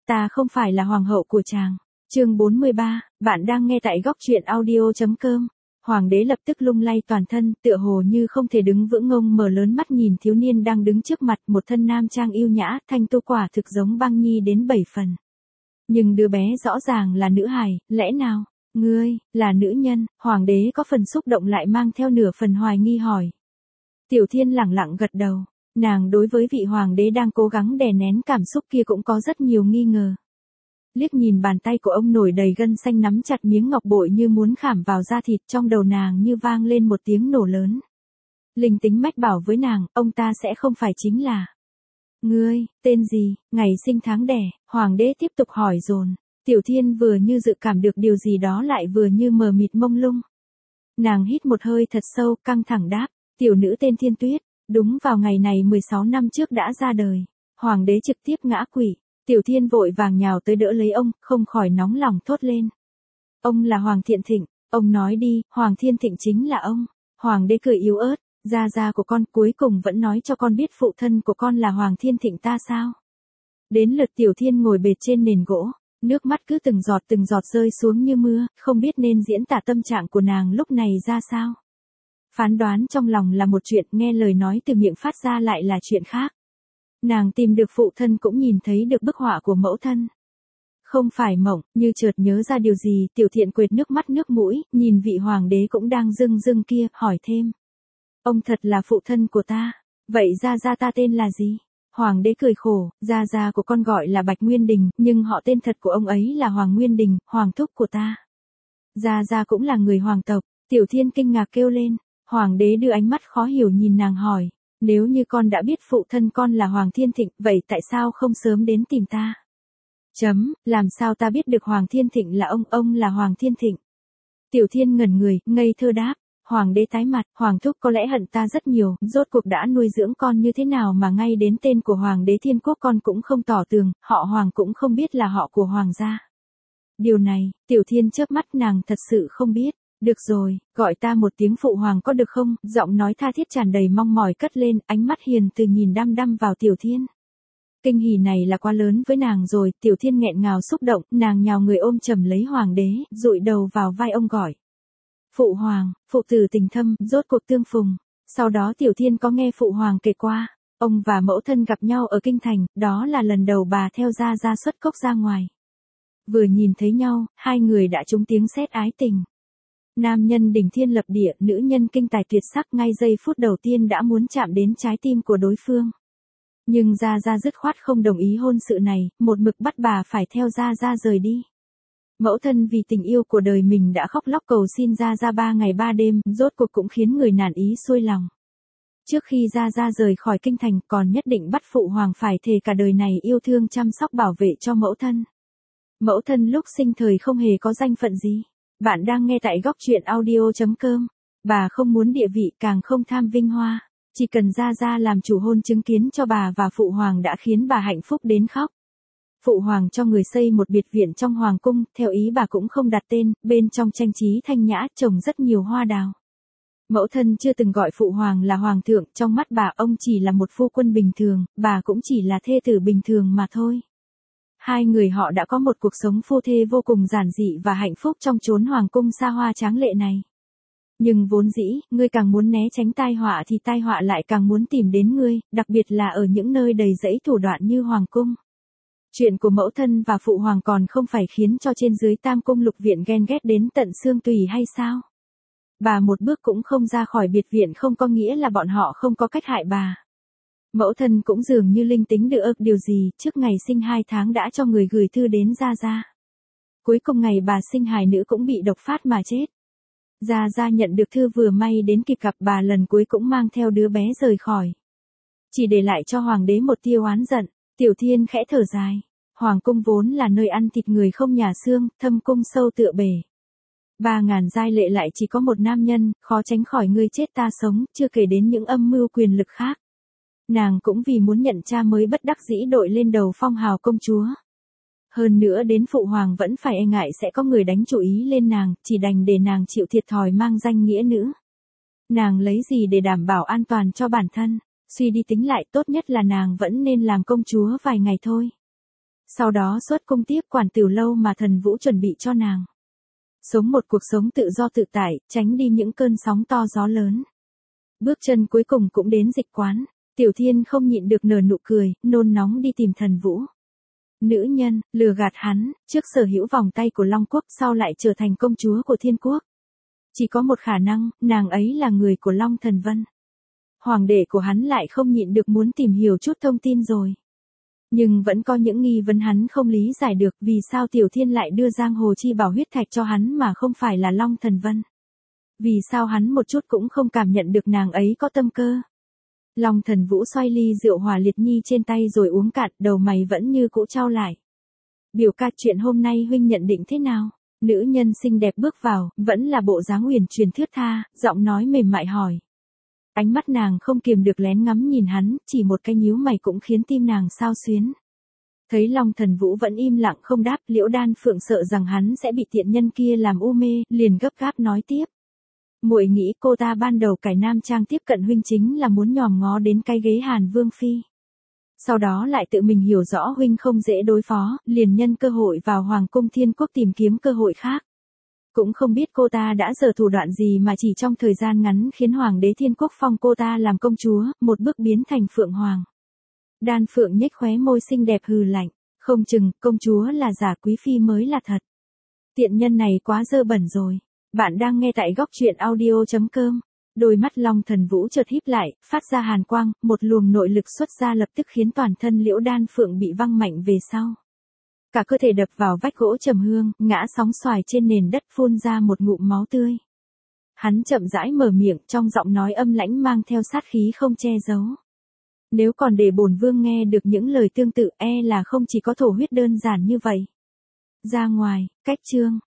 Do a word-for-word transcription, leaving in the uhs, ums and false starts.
ta không phải là hoàng hậu của chàng. Chương bốn mươi ba, bạn đang nghe tại góc truyện audio chấm com. Hoàng đế lập tức lung lay toàn thân, tựa hồ như không thể đứng vững, ngông mở lớn mắt nhìn thiếu niên đang đứng trước mặt, một thân nam trang yêu nhã, thanh tu quả thực giống băng nhi đến bảy phần. Nhưng đứa bé rõ ràng là nữ hài, lẽ nào, ngươi, là nữ nhân? Hoàng đế có phần xúc động lại mang theo nửa phần hoài nghi hỏi. Tiểu Thiên lẳng lặng gật đầu, nàng đối với vị hoàng đế đang cố gắng đè nén cảm xúc kia cũng có rất nhiều nghi ngờ. Liếc nhìn bàn tay của ông nổi đầy gân xanh nắm chặt miếng ngọc bội như muốn khảm vào da thịt, trong đầu nàng như vang lên một tiếng nổ lớn. Linh tính mách bảo với nàng, ông ta sẽ không phải chính là. Ngươi, tên gì, ngày sinh tháng đẻ? Hoàng đế tiếp tục hỏi dồn. Tiểu Thiên vừa như dự cảm được điều gì đó lại vừa như mờ mịt mông lung. Nàng hít một hơi thật sâu, căng thẳng đáp, tiểu nữ tên Thiên Tuyết, đúng vào ngày này mười sáu năm trước đã ra đời. Hoàng đế trực tiếp ngã quỵ. Tiểu Thiên vội vàng nhào tới đỡ lấy ông, không khỏi nóng lòng thốt lên. Ông là Hoàng Thiện Thịnh, ông nói đi, Hoàng Thiên Thịnh chính là ông. Hoàng đế cười yếu ớt, gia gia của con cuối cùng vẫn nói cho con biết phụ thân của con là Hoàng Thiên Thịnh ta sao? Đến lượt Tiểu Thiên ngồi bệt trên nền gỗ, nước mắt cứ từng giọt từng giọt rơi xuống như mưa, không biết nên diễn tả tâm trạng của nàng lúc này ra sao. Phán đoán trong lòng là một chuyện, nghe lời nói từ miệng phát ra lại là chuyện khác. Nàng tìm được phụ thân cũng nhìn thấy được bức họa của mẫu thân. Không phải mộng, như chợt nhớ ra điều gì, Tiểu Thiện quệt nước mắt nước mũi, nhìn vị hoàng đế cũng đang rưng rưng kia, hỏi thêm. Ông thật là phụ thân của ta, vậy gia gia ta tên là gì? Hoàng đế cười khổ, gia gia của con gọi là Bạch Nguyên Đình, nhưng họ tên thật của ông ấy là Hoàng Nguyên Đình, hoàng thúc của ta. Gia gia cũng là người hoàng tộc. Tiểu Thiên kinh ngạc kêu lên. Hoàng đế đưa ánh mắt khó hiểu nhìn nàng hỏi. Nếu như con đã biết phụ thân con là Hoàng Thiên Thịnh, vậy tại sao không sớm đến tìm ta? Chấm, làm sao ta biết được Hoàng Thiên Thịnh là ông, ông là Hoàng Thiên Thịnh? Tiểu Thiên ngẩn người, ngây thơ đáp. Hoàng đế tái mặt, Hoàng thúc có lẽ hận ta rất nhiều, rốt cuộc đã nuôi dưỡng con như thế nào mà ngay đến tên của Hoàng đế Thiên Quốc con cũng không tỏ tường, họ Hoàng cũng không biết là họ của Hoàng gia. Điều này, Tiểu Thiên chớp mắt, nàng thật sự không biết. Được rồi, gọi ta một tiếng phụ hoàng có được không? Giọng nói tha thiết tràn đầy mong mỏi cất lên, ánh mắt hiền từ nhìn đăm đăm vào Tiểu Thiên. Kinh hỉ này là quá lớn với nàng rồi, Tiểu Thiên nghẹn ngào xúc động, nàng nhào người ôm chầm lấy hoàng đế, dụi đầu vào vai ông gọi. Phụ hoàng, phụ tử tình thâm, rốt cuộc tương phùng. Sau đó Tiểu Thiên có nghe phụ hoàng kể qua, ông và mẫu thân gặp nhau ở kinh thành, đó là lần đầu bà theo gia gia xuất cốc ra ngoài. Vừa nhìn thấy nhau, hai người đã trúng tiếng sét ái tình. Nam nhân đỉnh thiên lập địa, nữ nhân kinh tài tuyệt sắc, ngay giây phút đầu tiên đã muốn chạm đến trái tim của đối phương. Nhưng Gia Gia dứt khoát không đồng ý hôn sự này, một mực bắt bà phải theo Gia Gia rời đi. Mẫu thân vì tình yêu của đời mình đã khóc lóc cầu xin Gia Gia ba ngày ba đêm, rốt cuộc cũng khiến người nản ý xuôi lòng. Trước khi Gia Gia rời khỏi kinh thành còn nhất định bắt phụ hoàng phải thề cả đời này yêu thương chăm sóc bảo vệ cho mẫu thân. Mẫu thân lúc sinh thời không hề có danh phận gì. Bạn đang nghe tại góc truyện audio chấm com. Bà không muốn địa vị, càng không tham vinh hoa. Chỉ cần Gia Gia làm chủ hôn chứng kiến cho bà và phụ hoàng đã khiến bà hạnh phúc đến khóc. Phụ hoàng cho người xây một biệt viện trong hoàng cung, theo ý bà cũng không đặt tên, bên trong trang trí thanh nhã trồng rất nhiều hoa đào. Mẫu thân chưa từng gọi phụ hoàng là hoàng thượng, trong mắt bà ông chỉ là một phu quân bình thường, bà cũng chỉ là thê tử bình thường mà thôi. Hai người họ đã có một cuộc sống phu thê vô cùng giản dị và hạnh phúc trong chốn hoàng cung xa hoa tráng lệ này. Nhưng vốn dĩ, ngươi càng muốn né tránh tai họa thì tai họa lại càng muốn tìm đến ngươi, đặc biệt là ở những nơi đầy rẫy thủ đoạn như hoàng cung. Chuyện của mẫu thân và phụ hoàng còn không phải khiến cho trên dưới tam cung lục viện ghen ghét đến tận xương tủy hay sao? Bà một bước cũng không ra khỏi biệt viện không có nghĩa là bọn họ không có cách hại bà. Mẫu thân cũng dường như linh tính được điều gì, trước ngày sinh hai tháng đã cho người gửi thư đến Gia Gia. Cuối cùng ngày bà sinh hài nữ cũng bị độc phát mà chết. Gia Gia nhận được thư vừa may đến kịp gặp bà lần cuối cũng mang theo đứa bé rời khỏi. Chỉ để lại cho hoàng đế một tia oán giận. Tiểu Thiên khẽ thở dài. Hoàng cung vốn là nơi ăn thịt người không nhà xương, thâm cung sâu tựa bể. Ba ngàn giai lệ lại chỉ có một nam nhân, khó tránh khỏi ngươi chết ta sống, chưa kể đến những âm mưu quyền lực khác. Nàng cũng vì muốn nhận cha mới bất đắc dĩ đội lên đầu phong hào công chúa. Hơn nữa đến phụ hoàng vẫn phải e ngại sẽ có người đánh chủ ý lên nàng, chỉ đành để nàng chịu thiệt thòi mang danh nghĩa nữ. Nàng lấy gì để đảm bảo an toàn cho bản thân, suy đi tính lại tốt nhất là nàng vẫn nên làm công chúa vài ngày thôi. Sau đó xuất cung tiếp quản tiểu lâu mà Thần Vũ chuẩn bị cho nàng. Sống một cuộc sống tự do tự tại, tránh đi những cơn sóng to gió lớn. Bước chân cuối cùng cũng đến dịch quán. Tiểu Thiên không nhịn được nở nụ cười, nôn nóng đi tìm Thần Vũ. Nữ nhân, lừa gạt hắn, trước sở hữu vòng tay của Long Quốc sau lại trở thành công chúa của Thiên Quốc. Chỉ có một khả năng, nàng ấy là người của Long Thần Vân. Hoàng đệ của hắn lại không nhịn được muốn tìm hiểu chút thông tin rồi. Nhưng vẫn có những nghi vấn hắn không lý giải được vì sao Tiểu Thiên lại đưa giang hồ chi bảo huyết thạch cho hắn mà không phải là Long Thần Vân. Vì sao hắn một chút cũng không cảm nhận được nàng ấy có tâm cơ. Long Thần Vũ xoay ly rượu Hòa Liệt Nhi trên tay rồi uống cạn, đầu mày vẫn như cũ trao lại. Biểu ca, chuyện hôm nay huynh nhận định thế nào? Nữ nhân xinh đẹp bước vào, vẫn là bộ dáng uyển chuyển thướt tha, giọng nói mềm mại hỏi. Ánh mắt nàng không kiềm được lén ngắm nhìn hắn, chỉ một cái nhíu mày cũng khiến tim nàng xao xuyến. Thấy Long Thần Vũ vẫn im lặng không đáp, Liễu Đan Phượng sợ rằng hắn sẽ bị tiện nhân kia làm u mê, liền gấp gáp nói tiếp. Muội nghĩ cô ta ban đầu cải nam trang tiếp cận huynh chính là muốn nhòm ngó đến cái ghế Hàn Vương phi. Sau đó lại tự mình hiểu rõ huynh không dễ đối phó, liền nhân cơ hội vào Hoàng cung Thiên Quốc tìm kiếm cơ hội khác. Cũng không biết cô ta đã giở thủ đoạn gì mà chỉ trong thời gian ngắn khiến Hoàng đế Thiên Quốc phong cô ta làm công chúa, một bước biến thành Phượng Hoàng. Đan Phượng nhếch khóe môi xinh đẹp hừ lạnh, không chừng công chúa là giả, quý phi mới là thật. Tiện nhân này quá dơ bẩn rồi. Bạn đang nghe tại góc truyện audio chấm com. Đôi mắt Long Thần Vũ chợt híp lại, phát ra hàn quang, một luồng nội lực xuất ra lập tức khiến toàn thân Liễu Đan Phượng bị văng mạnh về sau. Cả cơ thể đập vào vách gỗ trầm hương, ngã sóng xoài trên nền đất phun ra một ngụm máu tươi. Hắn chậm rãi mở miệng, trong giọng nói âm lãnh mang theo sát khí không che giấu. Nếu còn để bổn vương nghe được những lời tương tự e là không chỉ có thổ huyết đơn giản như vậy. Ra ngoài, cách chương.